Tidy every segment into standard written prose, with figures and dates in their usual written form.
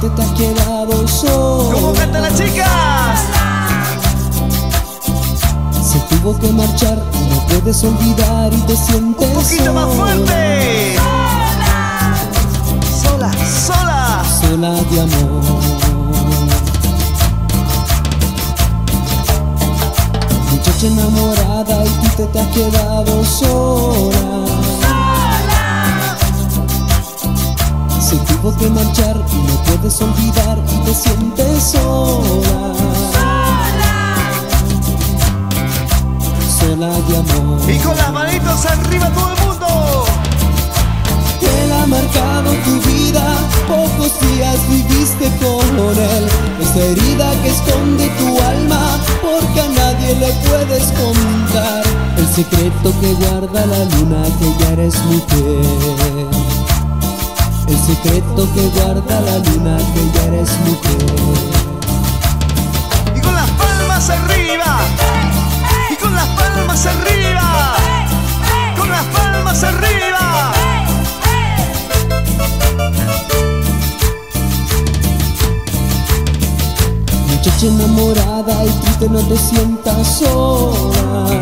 tú te has quedado sola. ¿Cómo cantan las chicas? Se tuvo que marchar y no puedes olvidar y te sientes Un poquito más fuerte. Sola, sola. Sola de amor. Muchacha enamorada y tú te has quedado sola. Se tuvo que marchar y no puedes olvidar y te sientes sola. Sola de amor. Y con las manitos arriba todo el mundo. Él ha marcado tu vida, pocos días viviste con él. Esa herida que esconde tu alma, porque a nadie le puedes contar. El secreto que guarda la luna, que ya eres mujer. El secreto que guarda la luna, que ya eres mujer. Y con las palmas arriba. Y con las palmas arriba. Con las palmas arriba. Muchacha enamorada y triste, no te sientas sola.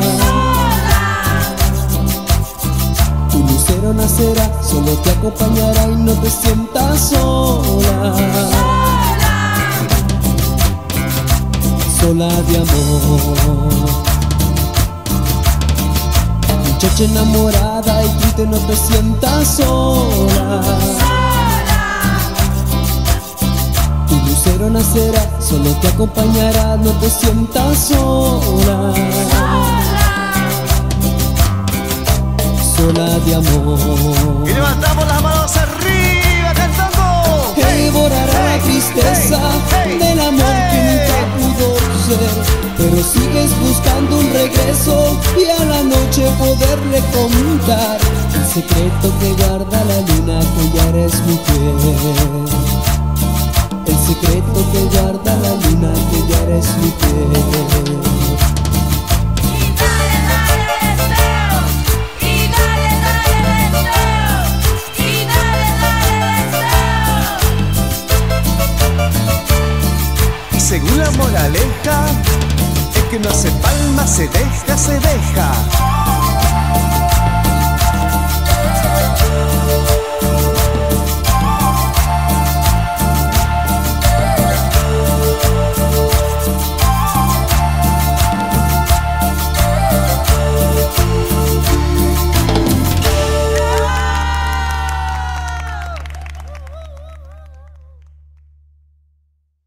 Tu lucero nacerá, solo te acompañará y no te sientas sola. Sola de amor. Muchacha enamorada y triste, no te sientas sola. Tu lucero nacerá, solo te acompañará, no te sientas sola. Sola de amor. Y levantamos las manos arriba cantando. Que borrará la tristeza del amor que nunca pudo ser. Pero sigues buscando un regreso y a la noche poderle contar el secreto que guarda la luna, que ya eres mujer. El secreto que guarda la luna, que ya eres mujer. Según la moraleja, es que no hace palma, se deja, se deja.